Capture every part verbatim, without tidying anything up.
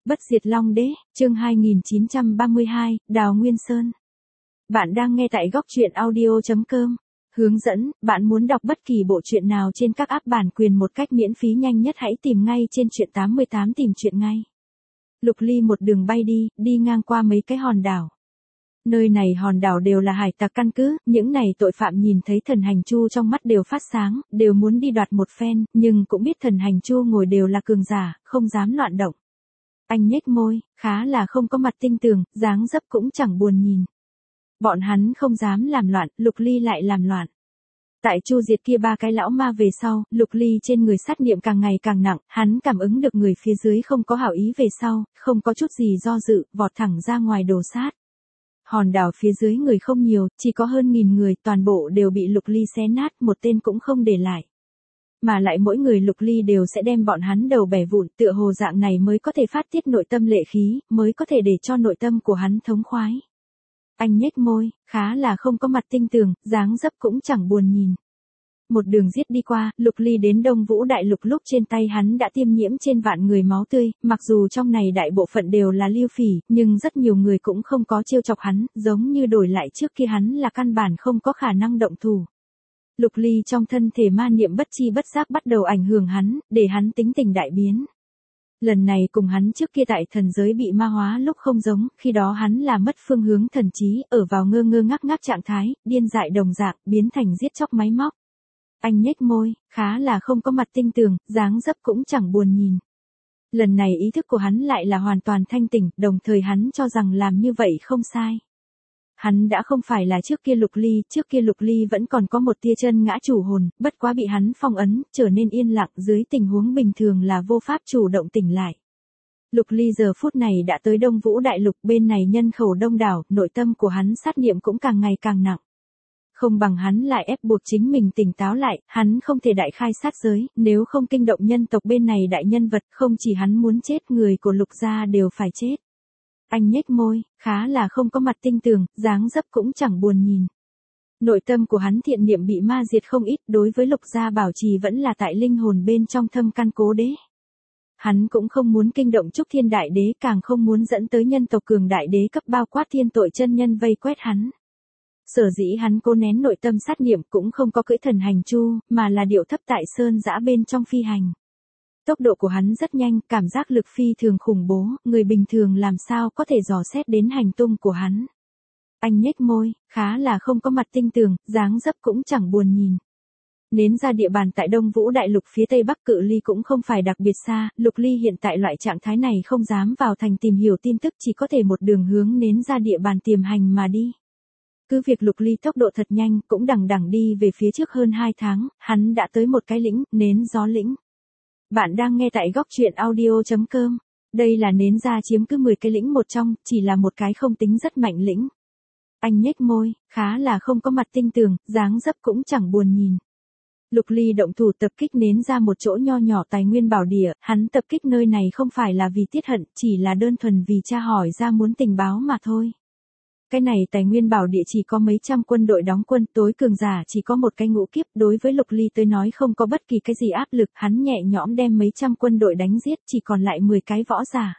Bất diệt Long Đế, chương hai nghìn chín trăm ba mươi hai, Đào Nguyên Sơn. Bạn đang nghe tại góc truyện audio chấm com. Hướng dẫn, bạn muốn đọc bất kỳ bộ truyện nào trên các app bản quyền một cách miễn phí nhanh nhất hãy tìm ngay trên truyện tám mươi tám tìm truyện ngay. Lục Ly một đường bay đi, đi ngang qua mấy cái hòn đảo. Nơi này hòn đảo đều là hải tặc căn cứ, những này tội phạm nhìn thấy thần hành chu trong mắt đều phát sáng, đều muốn đi đoạt một phen, nhưng cũng biết thần hành chu ngồi đều là cường giả, không dám loạn động. Anh nhếch môi, khá là không có mặt tinh tường, dáng dấp cũng chẳng buồn nhìn. Bọn hắn không dám làm loạn, Lục Ly lại làm loạn. Tại chu diệt kia ba cái lão ma về sau, Lục Ly trên người sát niệm càng ngày càng nặng, hắn cảm ứng được người phía dưới không có hảo ý về sau, không có chút gì do dự, vọt thẳng ra ngoài đồ sát. Hòn đảo phía dưới người không nhiều, chỉ có hơn nghìn người, toàn bộ đều bị Lục Ly xé nát, một tên cũng không để lại. Mà lại mỗi người Lục Ly đều sẽ đem bọn hắn đầu bẻ vụn, tựa hồ dạng này mới có thể phát tiết nội tâm lệ khí, mới có thể để cho nội tâm của hắn thống khoái. Anh nhếch môi, khá là không có mặt tinh tường, dáng dấp cũng chẳng buồn nhìn. Một đường giết đi qua, Lục Ly đến Đông Vũ Đại Lục lúc trên tay hắn đã tiêm nhiễm trên vạn người máu tươi, mặc dù trong này đại bộ phận đều là Liêu Phỉ, nhưng rất nhiều người cũng không có trêu chọc hắn, giống như đổi lại trước kia hắn là căn bản không có khả năng động thủ. Lục Ly trong thân thể ma niệm bất chi bất giác bắt đầu ảnh hưởng hắn, để hắn tính tình đại biến. Lần này cùng hắn trước kia tại thần giới bị ma hóa lúc không giống, khi đó hắn là mất phương hướng thần trí, ở vào ngơ ngơ ngác ngác trạng thái, điên dại đồng dạng, biến thành giết chóc máy móc. Anh nhếch môi, khá là không có mặt tinh tường, dáng dấp cũng chẳng buồn nhìn. Lần này ý thức của hắn lại là hoàn toàn thanh tỉnh, đồng thời hắn cho rằng làm như vậy không sai. Hắn đã không phải là trước kia Lục Ly, trước kia Lục Ly vẫn còn có một tia chân ngã chủ hồn, bất quá bị hắn phong ấn, trở nên yên lặng, dưới tình huống bình thường là vô pháp chủ động tỉnh lại. Lục Ly giờ phút này đã tới Đông Vũ Đại Lục, bên này nhân khẩu đông đảo, nội tâm của hắn sát niệm cũng càng ngày càng nặng. Không bằng hắn lại ép buộc chính mình tỉnh táo lại, hắn không thể đại khai sát giới, nếu không kinh động nhân tộc bên này đại nhân vật, không chỉ hắn muốn chết, người của Lục gia đều phải chết. Anh nhếch môi, khá là không có mặt tinh tường, dáng dấp cũng chẳng buồn nhìn. Nội tâm của hắn thiện niệm bị ma diệt không ít, đối với Lục gia bảo trì vẫn là tại linh hồn bên trong thâm căn cố đế. Hắn cũng không muốn kinh động Trúc Thiên Đại Đế, càng không muốn dẫn tới nhân tộc cường đại đế cấp bao quát thiên tội chân nhân vây quét hắn. Sở dĩ hắn cố nén nội tâm sát niệm cũng không có cưỡi thần hành chu, mà là điệu thấp tại sơn dã bên trong phi hành. Tốc độ của hắn rất nhanh, cảm giác lực phi thường khủng bố, người bình thường làm sao có thể dò xét đến hành tung của hắn. Anh nhếch môi, khá là không có mặt tinh tường, dáng dấp cũng chẳng buồn nhìn. Nến ra địa bàn tại Đông Vũ Đại Lục phía Tây Bắc cự ly cũng không phải đặc biệt xa, Lục Ly hiện tại loại trạng thái này không dám vào thành tìm hiểu tin tức, chỉ có thể một đường hướng nến ra địa bàn tiềm hành mà đi. Cứ việc Lục Ly tốc độ thật nhanh, cũng đằng đằng đi về phía trước hơn hai tháng, hắn đã tới một cái lĩnh, nến gió lĩnh. Bạn đang nghe tại góc truyện audio chấm com. Đây là nến ra chiếm cứ mười cái lĩnh một trong, chỉ là một cái không tính rất mạnh lĩnh. Anh nhếch môi, khá là không có mặt tinh tường, dáng dấp cũng chẳng buồn nhìn. Lục Ly động thủ tập kích nến ra một chỗ nho nhỏ tài nguyên bảo địa, hắn tập kích nơi này không phải là vì tiết hận, chỉ là đơn thuần vì tra hỏi ra muốn tình báo mà thôi. Cái này tài nguyên bảo địa chỉ có mấy trăm quân đội đóng quân, tối cường giả chỉ có một cái ngũ kiếp, đối với Lục Ly tới nói không có bất kỳ cái gì áp lực, hắn nhẹ nhõm đem mấy trăm quân đội đánh giết, chỉ còn lại mười cái võ giả.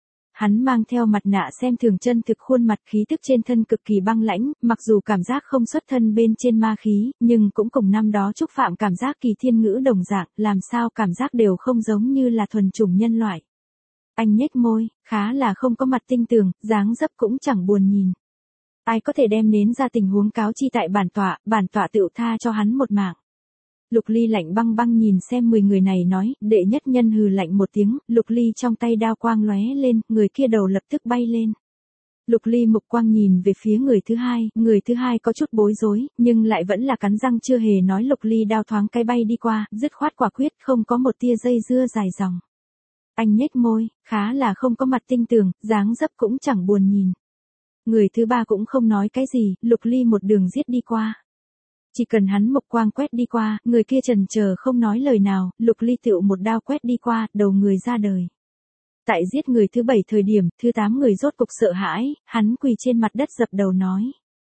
Hắn mang theo mặt nạ xem thường chân thực khuôn mặt, khí tức trên thân cực kỳ băng lãnh, mặc dù cảm giác không xuất thân bên trên ma khí, nhưng cũng cùng năm đó Trúc Phạm cảm giác kỳ thiên ngữ đồng dạng, làm sao cảm giác đều không giống như là thuần chủng nhân loại. Anh nhếch môi, khá là không có mặt tinh tường, dáng dấp cũng chẳng buồn nhìn. Ai có thể đem nến ra tình huống cáo chi tại bản tọa, bản tọa tựu tha cho hắn một mạng. Lục Ly lạnh băng băng nhìn xem mười người này nói, đệ nhất nhân hừ lạnh một tiếng, Lục Ly trong tay đao quang lóe lên, người kia đầu lập tức bay lên. Lục Ly mục quang nhìn về phía người thứ hai, người thứ hai có chút bối rối, nhưng lại vẫn là cắn răng chưa hề nói. Lục Ly đao thoáng cái bay đi qua, dứt khoát quả quyết, không có một tia dây dưa dài dòng. Anh nhếch môi, khá là không có mặt tinh tường, dáng dấp cũng chẳng buồn nhìn. Người thứ ba cũng không nói cái gì, Lục Ly một đường giết đi qua. Chỉ cần hắn mục quang quét đi qua, người kia chần chờ không nói lời nào, Lục Ly tựu một đao quét đi qua, đầu người ra đời. Tại giết người thứ bảy thời điểm, thứ tám người rốt cục sợ hãi, hắn quỳ trên mặt đất dập đầu nói.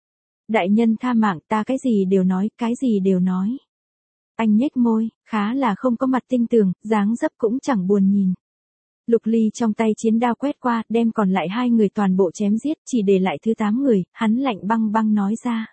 Đại nhân tha mạng, ta cái gì đều nói, cái gì đều nói. Anh nhếch môi, khá là không có mặt tinh tường, dáng dấp cũng chẳng buồn nhìn. Lục Ly trong tay chiến đao quét qua, đem còn lại hai người toàn bộ chém giết, chỉ để lại thứ tám người, hắn lạnh băng băng nói ra.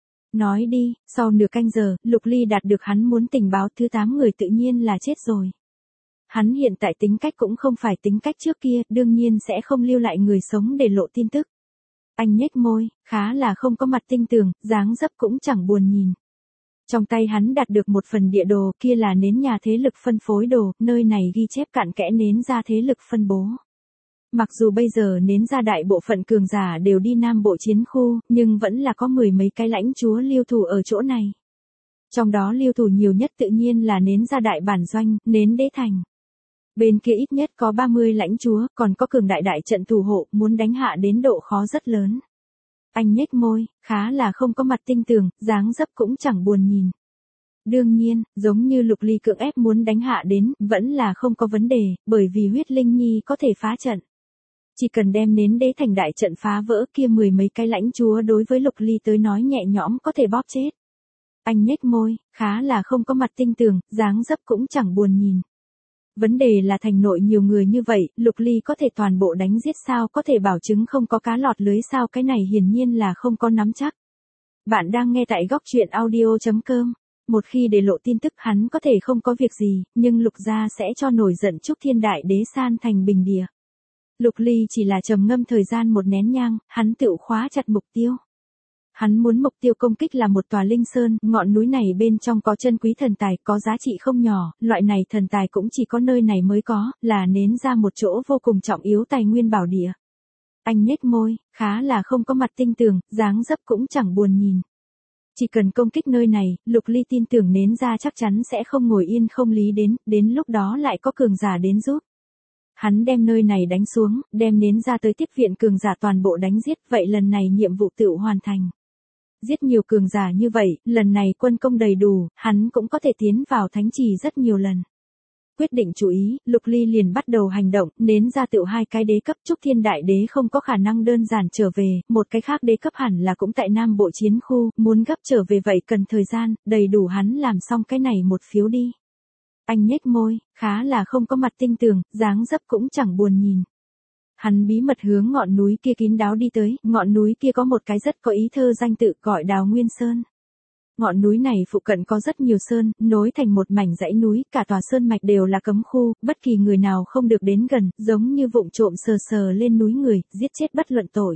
Nói đi, sau nửa canh giờ, Lục Ly đạt được hắn muốn tình báo, thứ tám người tự nhiên là chết rồi. Hắn hiện tại tính cách cũng không phải tính cách trước kia, đương nhiên sẽ không lưu lại người sống để lộ tin tức. Anh nhếch môi, khá là không có mặt tinh tường, dáng dấp cũng chẳng buồn nhìn. Trong tay hắn đạt được một phần địa đồ, kia là nến nhà thế lực phân phối đồ, nơi này ghi chép cặn kẽ nến ra thế lực phân bố. Mặc dù bây giờ nến ra đại bộ phận cường giả đều đi Nam Bộ chiến khu, nhưng vẫn là có mười mấy cái lãnh chúa lưu thủ ở chỗ này. Trong đó lưu thủ nhiều nhất tự nhiên là nến ra đại bản doanh, nến đế thành. Bên kia ít nhất có ba mươi lãnh chúa, còn có cường đại đại trận thủ hộ, muốn đánh hạ đến độ khó rất lớn. Anh nhếch môi, khá là không có mặt tinh tường, dáng dấp cũng chẳng buồn nhìn. Đương nhiên, giống như Lục Ly cưỡng ép muốn đánh hạ đến, vẫn là không có vấn đề, bởi vì huyết linh nhi có thể phá trận. Chỉ cần đem nến đế thành đại trận phá vỡ, kia mười mấy cái lãnh chúa đối với Lục Ly tới nói nhẹ nhõm có thể bóp chết. Anh nhếch môi, khá là không có mặt tinh tường, dáng dấp cũng chẳng buồn nhìn. Vấn đề là thành nội nhiều người như vậy, Lục Ly có thể toàn bộ đánh giết sao, có thể bảo chứng không có cá lọt lưới sao, cái này hiển nhiên là không có nắm chắc. Bạn đang nghe tại góc truyện audio chấm com. Một khi để lộ tin tức hắn có thể không có việc gì, nhưng Lục gia sẽ cho nổi giận Trúc Thiên Đại Đế san thành bình địa. Lục Ly chỉ là trầm ngâm thời gian một nén nhang, hắn tự khóa chặt mục tiêu. Hắn muốn mục tiêu công kích là một tòa linh sơn, ngọn núi này bên trong có chân quý thần tài, có giá trị không nhỏ, loại này thần tài cũng chỉ có nơi này mới có, là nến ra một chỗ vô cùng trọng yếu tài nguyên bảo địa. Anh nhếch môi, khá là không có mặt tinh tường, dáng dấp cũng chẳng buồn nhìn. Chỉ cần công kích nơi này, Lục Ly tin tưởng nến ra chắc chắn sẽ không ngồi yên không lý đến, đến lúc đó lại có cường giả đến giúp. Hắn đem nơi này đánh xuống, đem nến ra tới tiếp viện cường giả toàn bộ đánh giết, vậy lần này nhiệm vụ tự hoàn thành. Giết nhiều cường giả như vậy, lần này quân công đầy đủ, hắn cũng có thể tiến vào thánh trì rất nhiều lần. Quyết định chú ý, Lục Ly liền bắt đầu hành động, nến ra tựu hai cái đế cấp, Trúc Thiên Đại Đế không có khả năng đơn giản trở về, một cái khác đế cấp hẳn là cũng tại Nam Bộ chiến khu, muốn gấp trở về vậy cần thời gian, đầy đủ hắn làm xong cái này một phiếu đi. Anh nhếch môi, khá là không có mặt tinh tường, dáng dấp cũng chẳng buồn nhìn. Hắn bí mật hướng ngọn núi kia kín đáo đi tới, ngọn núi kia có một cái rất có ý thơ danh tự gọi Đào Nguyên Sơn. Ngọn núi này phụ cận có rất nhiều sơn, nối thành một mảnh dãy núi, cả tòa sơn mạch đều là cấm khu, bất kỳ người nào không được đến gần, giống như vụng trộm sờ sờ lên núi người, giết chết bất luận tội.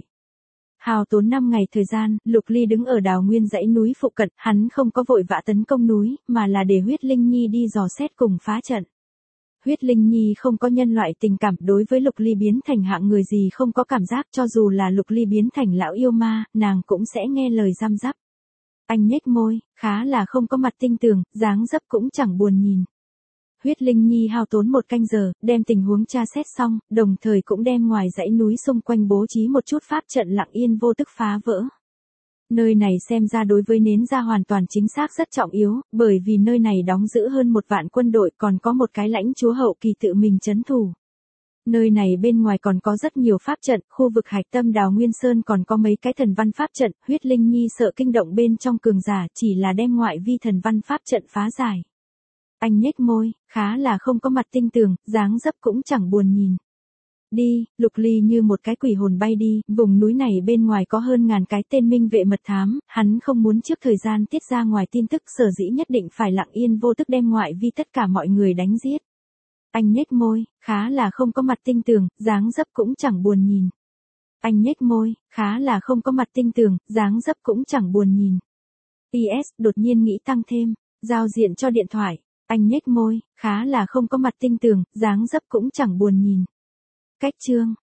Hào tốn năm ngày thời gian, Lục Ly đứng ở Đào Nguyên dãy núi phụ cận, hắn không có vội vã tấn công núi, mà là để huyết linh nhi đi dò xét cùng phá trận. Huyết linh nhi không có nhân loại tình cảm, đối với Lục Ly biến thành hạng người gì không có cảm giác, cho dù là Lục Ly biến thành lão yêu ma, nàng cũng sẽ nghe lời giam giáp. Anh nhếch môi, khá là không có mặt tinh tường, dáng dấp cũng chẳng buồn nhìn. Huyết linh nhi hao tốn một canh giờ, đem tình huống tra xét xong, đồng thời cũng đem ngoài dãy núi xung quanh bố trí một chút pháp trận lặng yên vô tức phá vỡ. Nơi này xem ra đối với nến ra hoàn toàn chính xác rất trọng yếu, bởi vì nơi này đóng giữ hơn một vạn quân đội, còn có một cái lãnh chúa hậu kỳ tự mình trấn thủ. Nơi này bên ngoài còn có rất nhiều pháp trận, khu vực hạch tâm Đào Nguyên Sơn còn có mấy cái thần văn pháp trận, huyết linh nhi sợ kinh động bên trong cường giả, chỉ là đem ngoại vi thần văn pháp trận phá giải. Anh nhếch môi, khá là không có mặt tinh tường, dáng dấp cũng chẳng buồn nhìn. Đi, Lục Ly như một cái quỷ hồn bay đi, vùng núi này bên ngoài có hơn ngàn cái tên minh vệ mật thám, hắn không muốn trước thời gian tiết ra ngoài tin tức, sở dĩ nhất định phải lặng yên vô tức đem ngoại vi tất cả mọi người đánh giết. Anh nhếch môi, khá là không có mặt tinh tường, dáng dấp cũng chẳng buồn nhìn. Anh nhếch môi, khá là không có mặt tinh tường, dáng dấp cũng chẳng buồn nhìn. pê ét đột nhiên nghĩ tăng thêm, giao diện cho điện thoại. Anh nhếch môi, khá là không có mặt tinh tường, dáng dấp cũng chẳng buồn nhìn. Cách chương